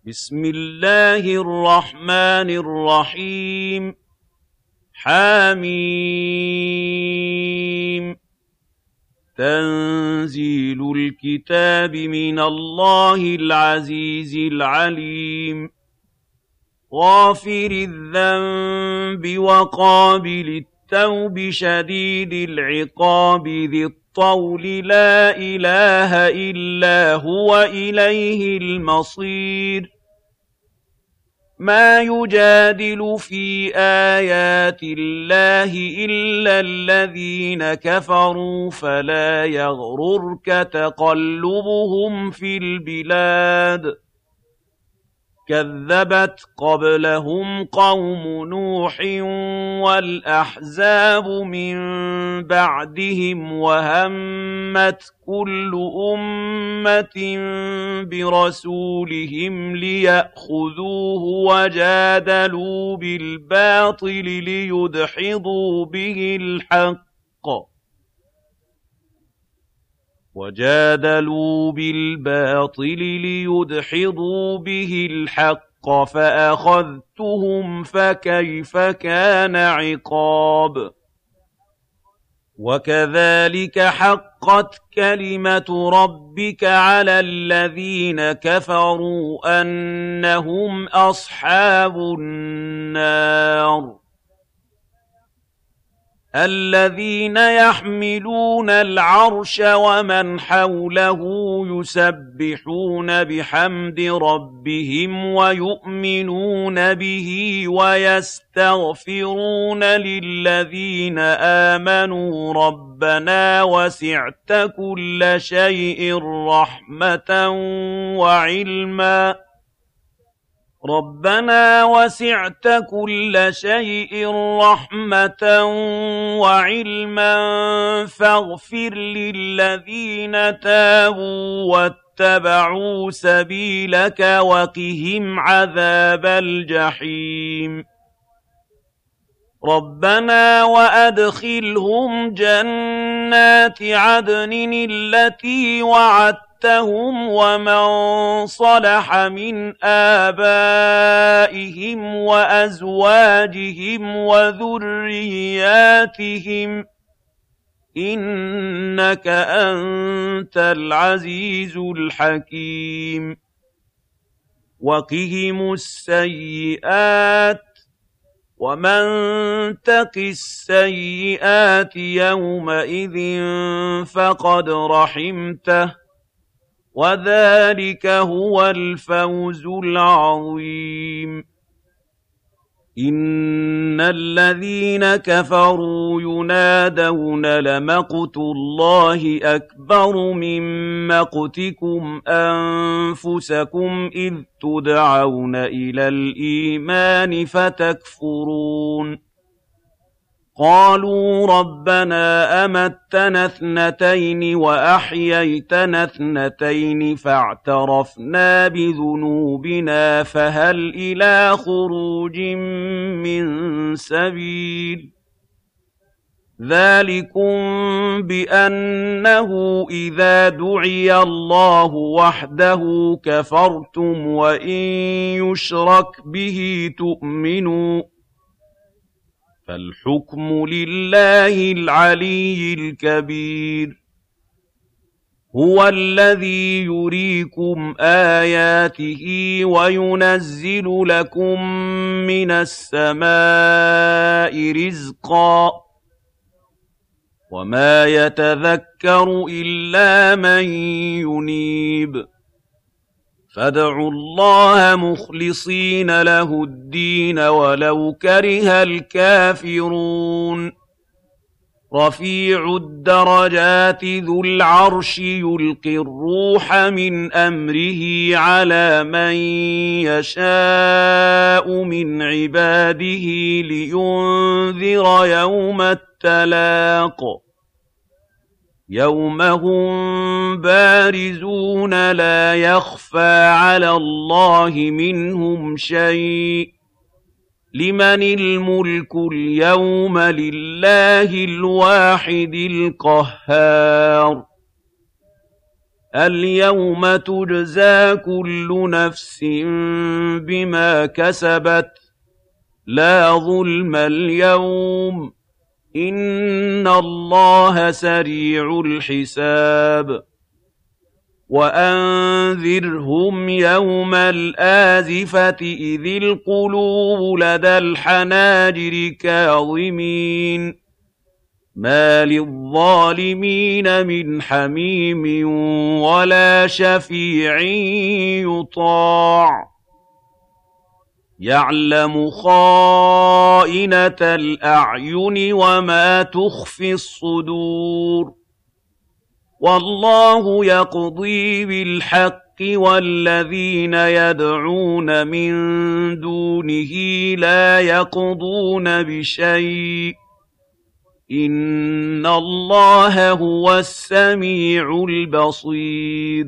بسم الله الرحمن الرحيم حميم تنزيل الكتاب من الله العزيز العليم غافر الذنب وقابل التوب شديد العقاب ذي الطول لا إله إلا هو إليه المصير ما يجادل في آيات الله إلا الذين كفروا فلا يغررك تقلبهم في البلاد كذبت قبلهم قوم نوح والأحزاب من بعدهم وهمت كل أمة برسولهم ليأخذوه وجادلوا بالباطل ليدحضوا به الحق فأخذتهم فكيف كان عقاب وكذلك حقت كلمة ربك على الذين كفروا أنهم أصحاب النار الذين يحملون العرش ومن حوله يسبحون بحمد ربهم ويؤمنون به ويستغفرون للذين آمنوا ربنا وسعت كل شيء رحمة وعلما فاغفر للذين تابوا واتبعوا سبيلك وقهم عذاب الجحيم ربنا وأدخلهم جنات عدن التي وعدتهم ومن صلح من آبائهم وأزواجهم وذرياتهم إنك أنت العزيز الحكيم وقهم السيئات ومن تق السيئات يومئذ فقد رحمته وذلك هو الفوز العظيم إن الذين كفروا ينادون لمقت الله أكبر من مقتكم أنفسكم إذ تدعون إلى الإيمان فتكفرون قالوا ربنا أمتنا اثنتين وأحييتنا اثنتين فاعترفنا بذنوبنا فهل إلى خروج من سبيل ذلكم بأنه إذا دعي الله وحده كفرتم وإن يشرك به تؤمنوا فالحكم لله العلي الكبير هو الذي يريكم آياته وينزل لكم من السماء رزقا وما يتذكر إلا من ينيب فادعوا الله مخلصين له الدين ولو كره الكافرون رفيع الدرجات ذو العرش يلقي الروح من أمره على من يشاء من عباده لينذر يوم التلاق يوم هم بارزون لا يخفى على الله منهم شيء لمن الملك اليوم لله الواحد القهار اليوم تجزى كل نفس بما كسبت لا ظلم اليوم إن الله سريع الحساب وأنذرهم يوم الآزفة إذ القلوب لدى الحناجر كاظمين ما للظالمين من حميم ولا شفيع يطاع يعلم خائنة الأعين وما تخفي الصدور والله يقضي بالحق والذين يدعون من دونه لا يقضون بشيء إن الله هو السميع البصير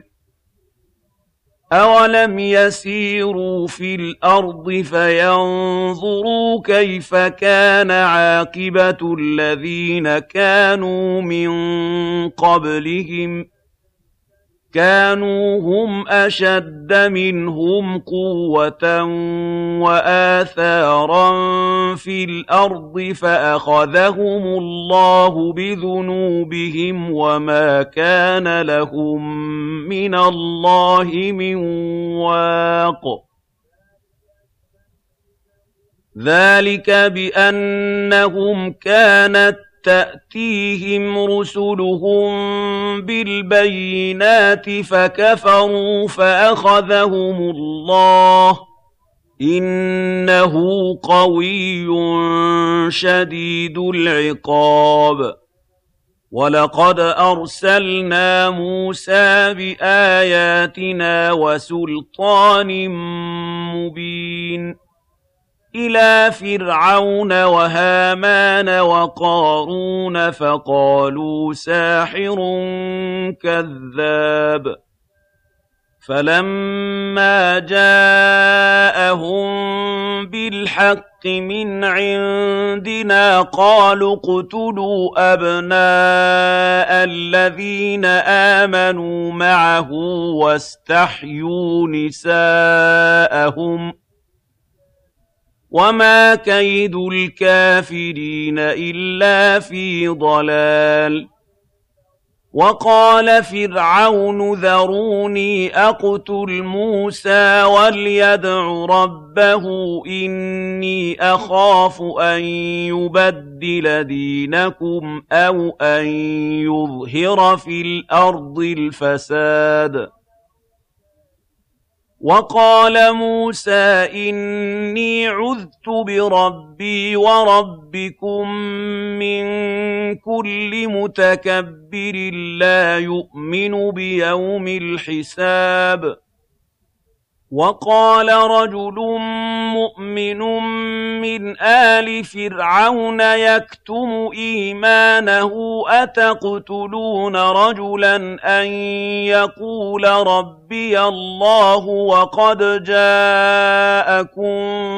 أولم يسيروا في الأرض فينظروا كيف كان عاقبة الذين كانوا من قبلهم كانوا هم أشد منهم قوة وآثارا في الأرض فأخذهم الله بذنوبهم وما كان لهم من الله من واق ذلك بأنهم كانت تأتيهم رسلهم بالبينات فكفروا فأخذهم الله إنه قوي شديد العقاب ولقد أرسلنا موسى بآياتنا وسلطان مبين إلى فرعون وهامان وقارون فقالوا ساحر كذاب فلما جاءهم بالحق من عندنا قالوا اقتلوا أبناء الذين آمنوا معه واستحيوا نساءهم وما كيد الكافرين إلا في ضلال وقال فرعون ذروني أقتل موسى وليدع ربه إني أخاف أن يبدل دينكم أو أن يظهر في الأرض الفساد وقال موسى إني عذت بربي وربكم من كل متكبر لا يؤمن بيوم الحساب وقال رجل مؤمن من آل فرعون يكتم إيمانه أتقتلون رجلا أن يقول ربي الله وقد جاءكم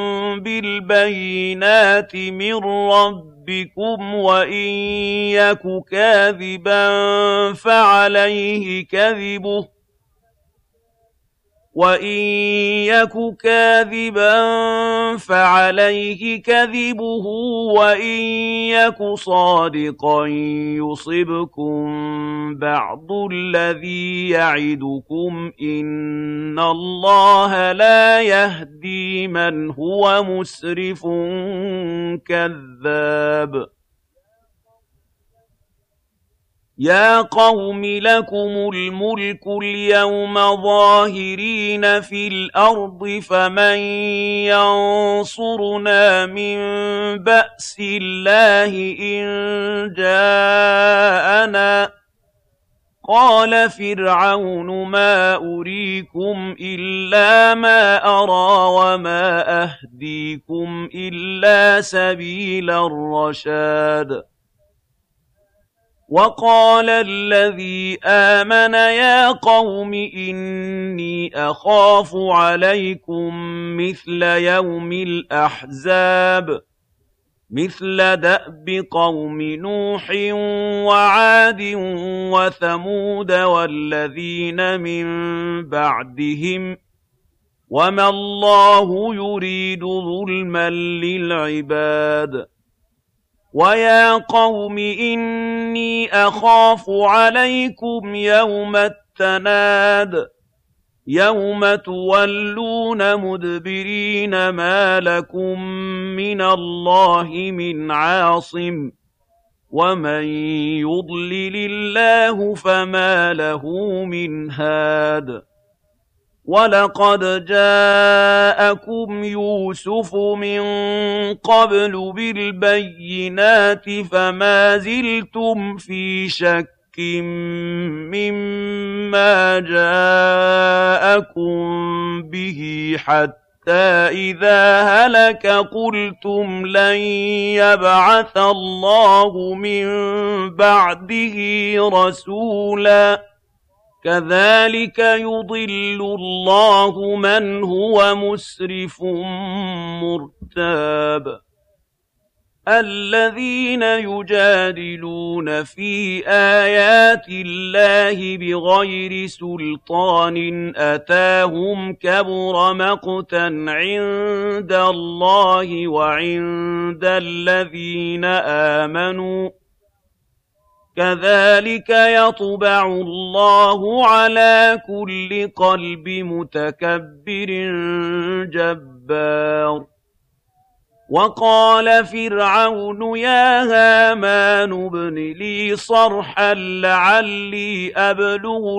بالبينات من ربكم وإن يك كاذبا فعليه كذبه وإن يك صادقا يصبكم بعض الذي يعدكم إن الله لا يهدي من هو مسرف كذاب يا قوم لكم الملك اليوم ظاهرين في الأرض فمن ينصرنا من بأس الله إن جاءنا قال فرعون ما أريكم إلا ما أرى وما أهديكم إلا سبيل الرشاد وقال الذي آمن يا قوم إني أخاف عليكم مثل يوم الأحزاب مثل دأب قوم نوح وعاد وثمود والذين من بعدهم وما الله يريد ظلما للعباد ويا قوم إني أخاف عليكم يوم التناد يوم تولون مدبرين ما لكم من الله من عاصم ومن يضلل الله فما له من هاد وَلَقَدْ جَاءَكُمْ يُوسُفُ مِن قَبْلُ بِالْبَيِّنَاتِ فَمَا زِلْتُمْ فِي شَكٍّ مِّمَّا جَاءَكُم بِهِ حَتَّىٰ إِذَا هَلَكَ قُلْتُمْ لَن يَبْعَثَ اللَّهُ مِن بَعْدِهِ رَسُولًا كَذَٰلِكَ يُضِلُّ اللَّهُ مَنْ هُوَ مُسْرِفٌ مُّرْتَابٌ الَّذِينَ يُجَادِلُونَ فِي آيَاتِ اللَّهِ بِغَيْرِ سُلْطَانٍ أَتَاهُمْ كَبُرَ مَقْتًا عِندَ اللَّهِ وَعِندَ الَّذِينَ آمَنُوا كَذَٰلِكَ يَطْبَعُ اللَّهُ عَلَىٰ كُلِّ قَلْبِ مُتَكَبِّرٍ جَبَّارٍ وَقَالَ فِرْعَوْنُ يَا هَامَانُ ابْنِ لِي صَرْحًا لَّعَلِّي أَبْلُغُ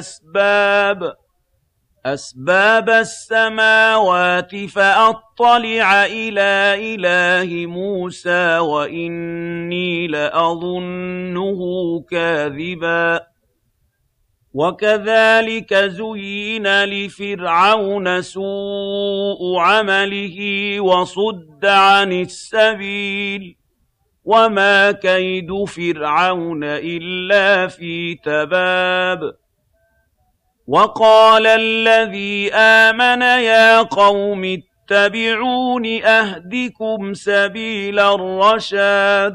أَسْبَابَ السَّمَاوَاتِ فَأَطَّلِعَ إِلَىٰ إِلَٰهِ مُوسَىٰ وَإِنِّي لَأَظُنُّهُ كَاذِبًا وَكَذَٰلِكَ زُيِّنَ لِفِرْعَوْنَ سُوءُ عَمَلِهِ وَصُدَّ عَنِ السَّبِيلِ وَمَا كَيْدُ فِرْعَوْنَ إِلَّا فِي تَبَابٍ وَقَالَ الَّذِي آمَنَ يَا قَوْمِ اتَّبِعُونِ أَهْدِكُمْ سَبِيلَ الرَّشَادِ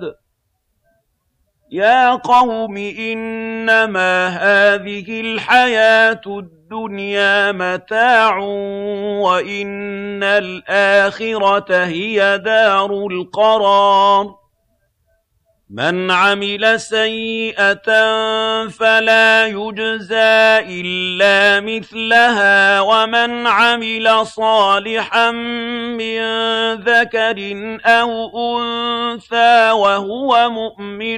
يَا قَوْمِ إِنَّمَا هَٰذِهِ الْحَيَاةُ الدُّنْيَا مَتَاعٌ وَإِنَّ الْآخِرَةَ هِيَ دَارُ الْقَرَارِ مَنْ عَمِلَ سَيِّئَةً فَلَا يُجْزَىٰ إِلَّا مِثْلَهَا وَمَنْ عَمِلَ صَالِحًا مِّن ذَكَرٍ أَوْ أُنثَىٰ وَهُوَ مُؤْمِنٌ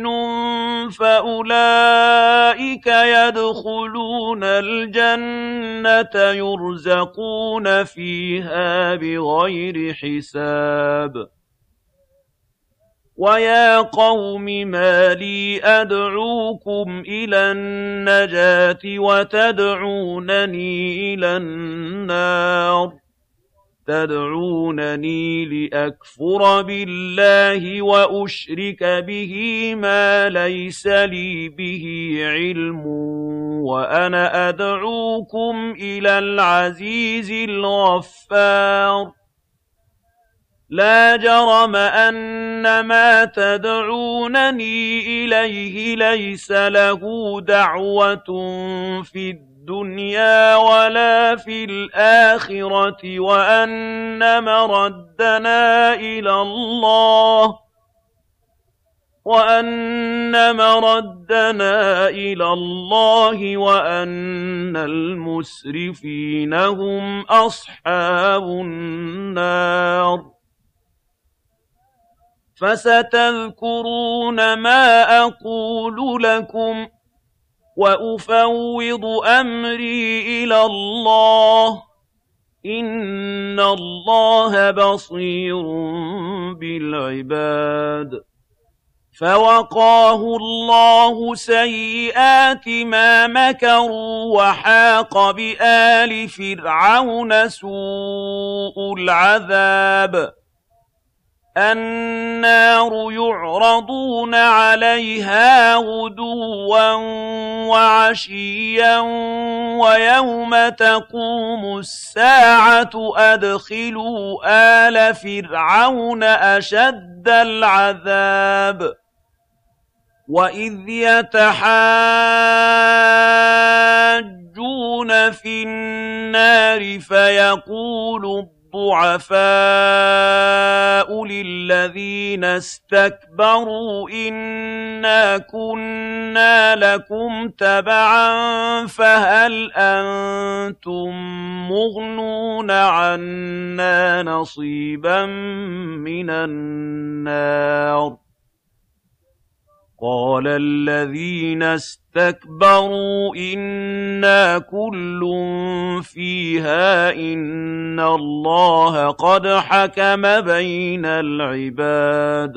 فَأُولَٰئِكَ يَدْخُلُونَ الْجَنَّةَ يُرْزَقُونَ فِيهَا بِغَيْرِ حِسَابٍ وَيَا قَوْمِ مَا لِي أَدْعُوكُمْ إِلَى النَّجَاةِ وَتَدْعُونَنِي إِلَى النَّارِ تَدْعُونَنِي لِأَكْفُرَ بِاللَّهِ وَأُشْرِكَ بِهِ مَا لَيْسَ لِي بِهِ عِلْمٌ وَأَنَا أَدْعُوكُمْ إِلَى الْعَزِيزِ الْغَفَّارِ لا جرم أن ما تدعونني إليه ليس له دعوة في الدنيا ولا في الآخرة وأن مردنا إلى الله وأن المسرفين هم أصحاب النار فستذكرون ما أقول لكم وأفوض أمري إلى الله إن الله بصير بالعباد فوقاه الله سيئات ما مكروا وحاق بآل فرعون سوء العذاب النَّارُ يُعْرَضُونَ عَلَيْهَا غُدُوًّا وَعَشِيًّا وَيَوْمَ تَقُومُ السَّاعَةُ أَدْخِلُوا آلَ فِرْعَوْنَ أَشَدَّ الْعَذَابِ وَإِذْ يَتَحَاجُّونَ فِي النَّارِ فَيَقُولُ الضُّعَفَاءُ لِلَّذِينَ اسْتَكْبَرُوا إِنَّا كُنَّا لَكُمْ تَبَعًا فَهَلْ أَنتُم مُّغْنُونَ عَنَّا نَصِيبًا مِّنَ النَّارِ قَالَ الَّذِينَ اسْتَكْبَرُوا إِنَّا كُلٌّ فِيهَا إِنَّ اللَّهَ قَدْ حَكَمَ بَيْنَ الْعِبَادِ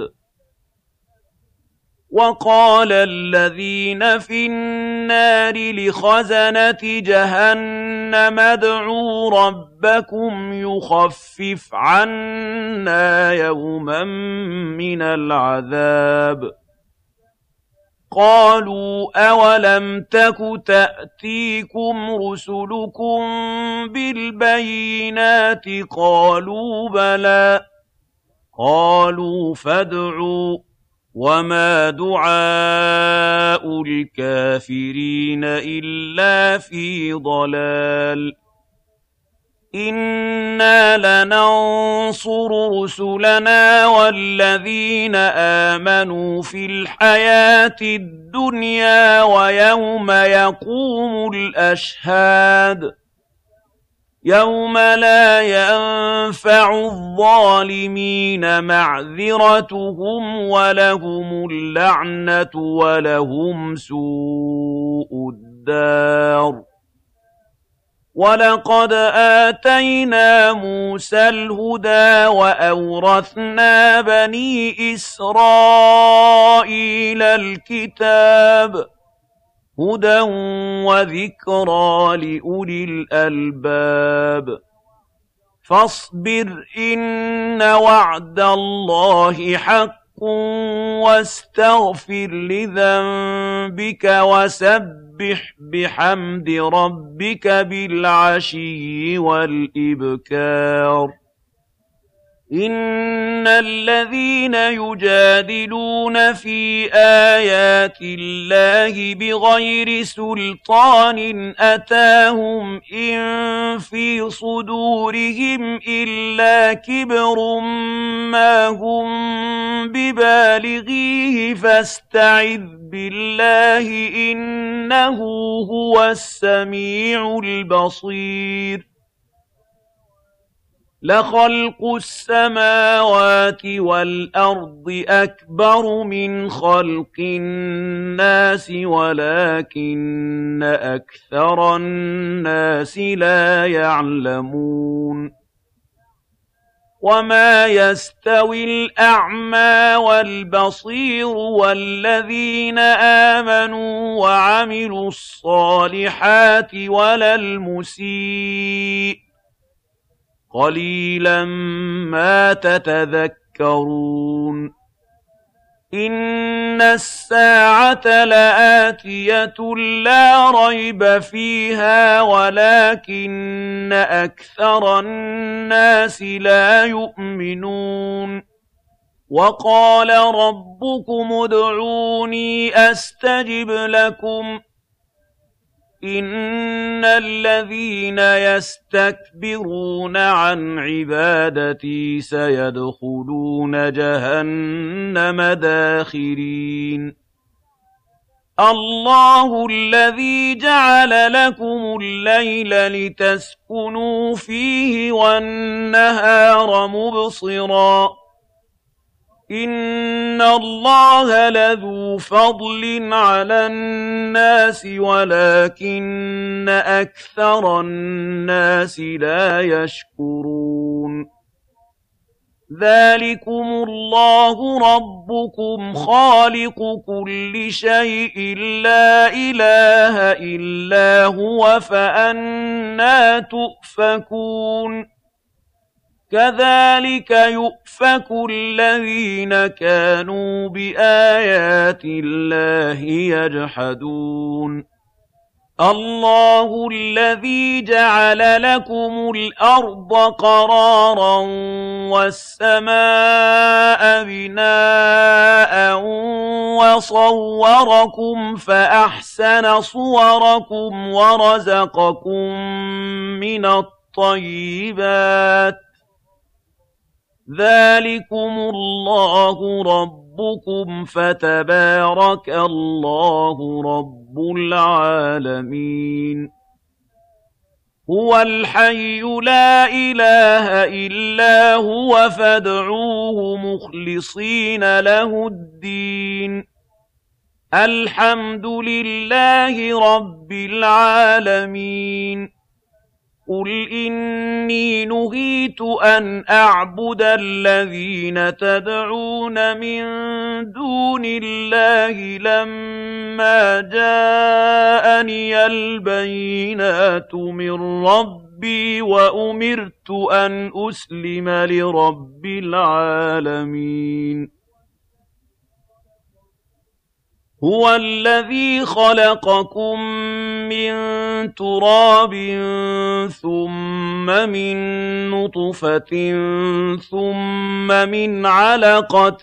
وَقَالَ الَّذِينَ فِي النَّارِ لِخَزَنَةِ جَهَنَّمَ ادْعُوا رَبَّكُمْ يُخَفِّفْ عَنَّا يَوْمًا مِّنَ الْعَذَابِ قَالُوا أَوَلَمْ تَكُ تَأْتِيكُمْ رُسُلُكُم بِالْبَيِّنَاتِ قَالُوا بَلَىٰ قَالُوا فَادْعُوا وَمَا دُعَاءُ الْكَافِرِينَ إِلَّا فِي ضَلَالٍ إِنَّا لَنَنصُرُ رُسُلَنَا وَالَّذِينَ آمَنُوا فِي الْحَيَاةِ الدُّنْيَا وَيَوْمَ يَقُومُ الْأَشْهَادُ يَوْمَ لَا يَنفَعُ الظَّالِمِينَ مَعْذِرَتُهُمْ وَلَهُمُ اللَّعْنَةُ وَلَهُمْ سُوءُ الدَّارِ وَلَقَدْ آتَيْنَا مُوسَى الْهُدَىٰ وَأَوْرَثْنَا بَنِي إِسْرَائِيلَ الْكِتَابَ هُدًى وَذِكْرَىٰ لِأُولِي الْأَلْبَابِ فَاصْبِرْ إِنَّ وَعْدَ اللَّهِ حَقٌّ وَاسْتَغْفِرْ لِذَنبِكَ وَسَبِّحْ بِحَمْدِ رَبِّكَ بِالْعَشِيِّ وَالْإِبْكَارِ إِنَّ الَّذِينَ يُجَادِلُونَ فِي آيَاتِ اللَّهِ بِغَيْرِ سُلْطَانٍ أَتَاهُمْ إِن فِي صُدُورِهِمْ إِلَّا كِبْرٌ مَّا هُم بِبَالِغِيهِ فَاسْتَعِذْ بِاللَّهِ إِنَّهُ هُوَ السَّمِيعُ الْبَصِيرُ لَخَلْقُ السَّمَاوَاتِ وَالْأَرْضِ أَكْبَرُ مِنْ خَلْقِ النَّاسِ وَلَكِنَّ أَكْثَرَ النَّاسِ لَا يَعْلَمُونَ وَمَا يَسْتَوِي الْأَعْمَىٰ وَالْبَصِيرُ وَالَّذِينَ آمَنُوا وَعَمِلُوا الصَّالِحَاتِ وَلَا الْمُسِيءُ قَلِيلًا مَّا تَتَذَكَّرُونَ إِنَّ السَّاعَةَ لَآتِيَةٌ لَّا رَيْبَ فِيهَا وَلَكِنَّ أَكْثَرَ النَّاسِ لَا يُؤْمِنُونَ وَقَالَ رَبُّكُمُ ادْعُونِي أَسْتَجِبْ لَكُمْ إِنَّ الَّذِينَ يَسْتَكْبِرُونَ عَنْ عِبَادَتِي سَيَدْخُلُونَ جَهَنَّمَ دَاخِرِينَ اللَّهُ الَّذِي جَعَلَ لَكُمُ اللَّيْلَ لِتَسْكُنُوا فِيهِ وَالنَّهَارَ مُبْصِرًا إِنَّ اللَّهَ لَذُو فَضْلٍ عَلَى النَّاسِ وَلَكِنَّ أَكْثَرَ النَّاسِ لَا يَشْكُرُونَ ذَٰلِكُمُ اللَّهُ رَبُّكُمْ خَالِقُ كُلِّ شَيْءٍ لَّا إِلَٰهَ إِلَّا هُوَ فَأَنَّىٰ تُؤْفَكُونَ كذلك يؤفك الذين كانوا بآيات الله يجحدون الله الذي جعل لكم الأرض قرارا والسماء بناء وصوركم فأحسن صوركم ورزقكم من الطيبات ذلكم الله ربكم فتبارك الله رب العالمين هو الحي لا إله إلا هو فادعوه مخلصين له الدين الحمد لله رب العالمين قل إني نهيت أن أعبد الذين تدعون من دون الله لما جاءني البينات من ربي وأمرت أن أسلم لرب العالمين هو الذي خلقكم من تراب ثم من نطفة ثم من علقة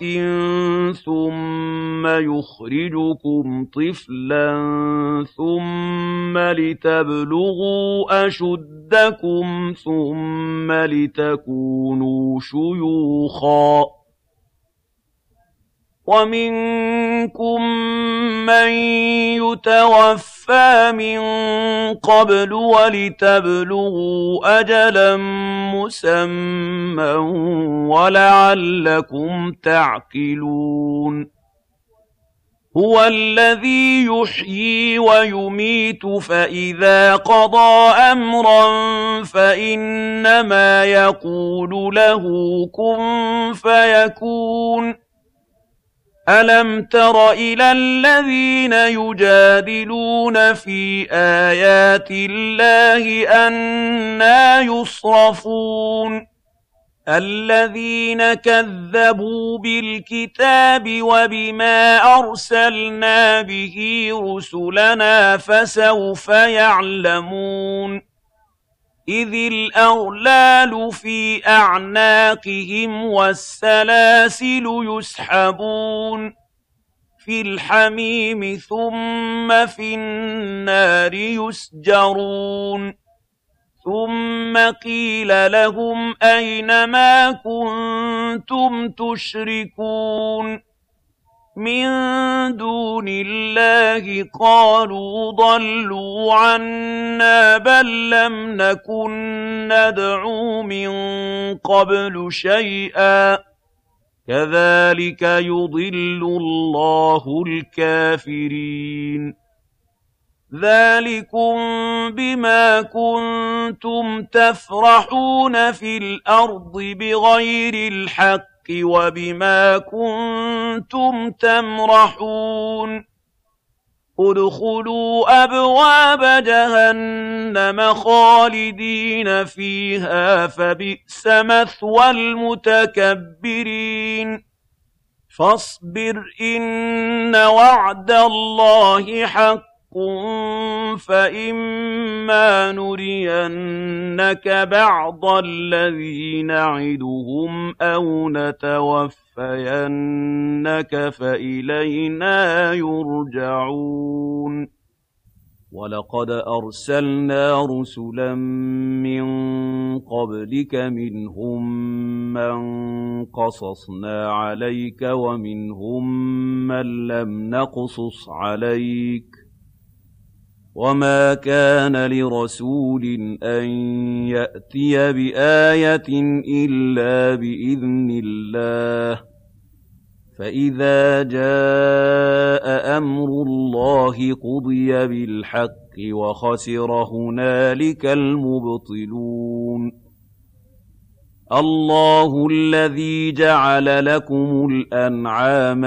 ثم يخرجكم طفلا ثم لتبلغوا أشدكم ثم لتكونوا شيوخا ومنكم من يتوفى من قبل ولتبلغوا أجلا مسمى ولعلكم تعقلون هو الذي يحيي ويميت فإذا قضى أمرا فإنما يقول له كن فيكون ألم تر إلى الذين يجادلون في آيات الله أنى يصرفون الذين كذبوا بالكتاب وبما أرسلنا به رسلنا فسوف يعلمون إذ الأغلال في أعناقهم والسلاسل يسحبون في الحميم ثم في النار يسجرون ثم قيل لهم أين ما كنتم تشركون من دون الله قالوا ضلوا عنا بل لم نكن ندعو من قبل شيئا كذلك يضل الله الكافرين ذلكم بما كنتم تفرحون في الأرض بغير الحق وبما كنتم تمرحون ادخلوا أبواب جهنم خالدين فيها فبئس مثوى المتكبرين فاصبر إن وعد الله حق فإما نرينك بعض الذي نعدهم أو نتوفينك فإلينا يرجعون ولقد أرسلنا رسلا من قبلك منهم من قصصنا عليك ومنهم من لم نقصص عليك وما كان لرسول أن يأتي بآية إلا بإذن الله فإذا جاء أمر الله قضي بالحق وخسر هنالك المبطلون الله الذي جعل لكم الأنعام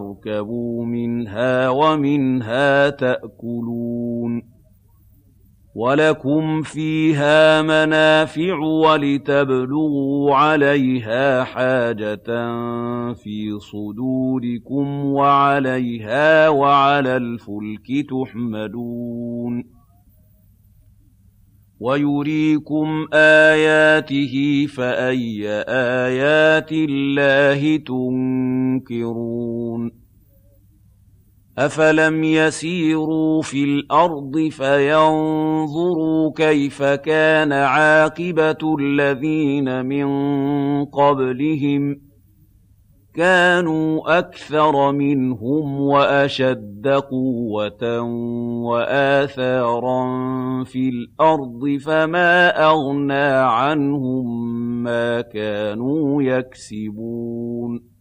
لتركبوا منها ومنها تأكلون وَلَكُمْ فِيهَا مَنَافِعُ وَلِتَبْلُغُوا عَلَيْهَا حَاجَةً فِي صُدُورِكُمْ وَعَلَيْهَا وَعَلَى الْفُلْكِ تُحْمَلُونَ وَيُرِيكُمْ آيَاتِهِ فَأَيَّ آيَاتِ اللَّهِ تُنكِرُونَ أَفَلَمْ يَسِيرُوا فِي الْأَرْضِ فَيَنظُرُوا كَيْفَ كَانَ عَاقِبَةُ الَّذِينَ مِن قَبْلِهِمْ ۚ كَانُوا أَكْثَرَ مِنْهُمْ وَأَشَدَّ قُوَّةً وَآثَارًا فِي الْأَرْضِ فَمَا أَغْنَىٰ عَنْهُم مَّا كَانُوا يَكْسِبُونَ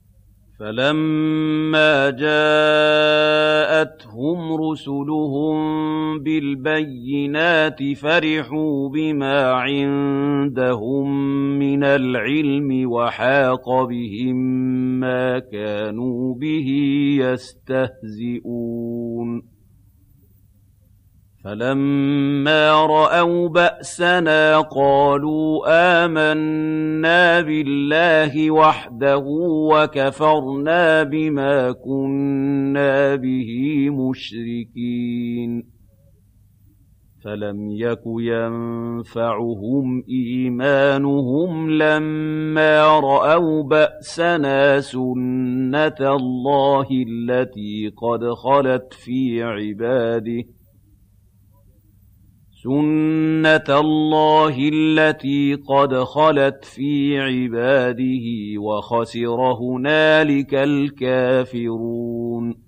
فَلَمَّا جَاءَتْهُمْ رُسُلُهُم بِالْبَيِّنَاتِ فَرِحُوا بِمَا عِندَهُم مِّنَ الْعِلْمِ وَحَاقَ بِهِم مَّا كَانُوا بِهِ يَسْتَهْزِئُونَ فَلَمَّا رَأَوْا بَأْسَنَا قَالُوا آمَنَّا بِاللَّهِ وَحْدَهُ وَكَفَرْنَا بِمَا كُنَّا بِهِ مُشْرِكِينَ فَلَمْ يَكُ يَنفَعُهُمْ إِيمَانُهُمْ لَمَّا رَأَوْا بَأْسَنَا سُنَّتَ اللَّهِ الَّتِي قَدْ خَلَتْ فِي عِبَادِهِ وَخَسِرَ هُنَالِكَ الْكَافِرُونَ